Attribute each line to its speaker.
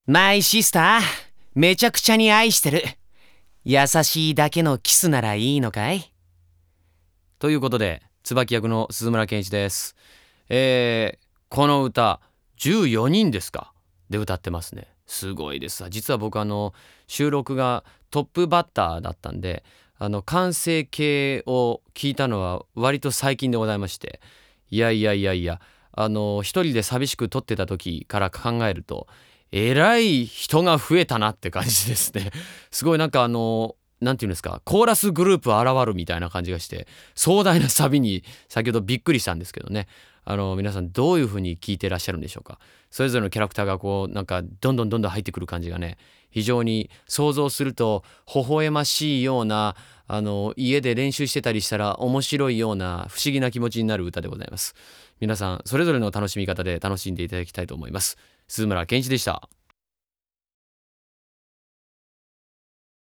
Speaker 1: マイシスター、めちゃくちゃに愛してる。優しいだけのキスならいいのかい？ということで、椿役の鈴村健一です。この歌、14人ですかで歌ってますね。すごいです。実は僕収録がトップバッターだったんで、完成形を聞いたのは割と最近でございまして、いやいやいやいや、一人で寂しく撮ってた時から考えると、えらい人が増えたなって感じですね。すごいなんていうんですか、コーラスグループ現るみたいな感じがして、壮大なサビに先ほどびっくりしたんですけどね。皆さんどういう風に聞いてらっしゃるんでしょうか。それぞれのキャラクターがどんどん入ってくる感じがね、非常に想像すると微笑ましいような、家で練習してたりしたら面白いような不思議な気持ちになる歌でございます。皆さんそれぞれの楽しみ方で楽しんでいただきたいと思います。鈴村健一でした。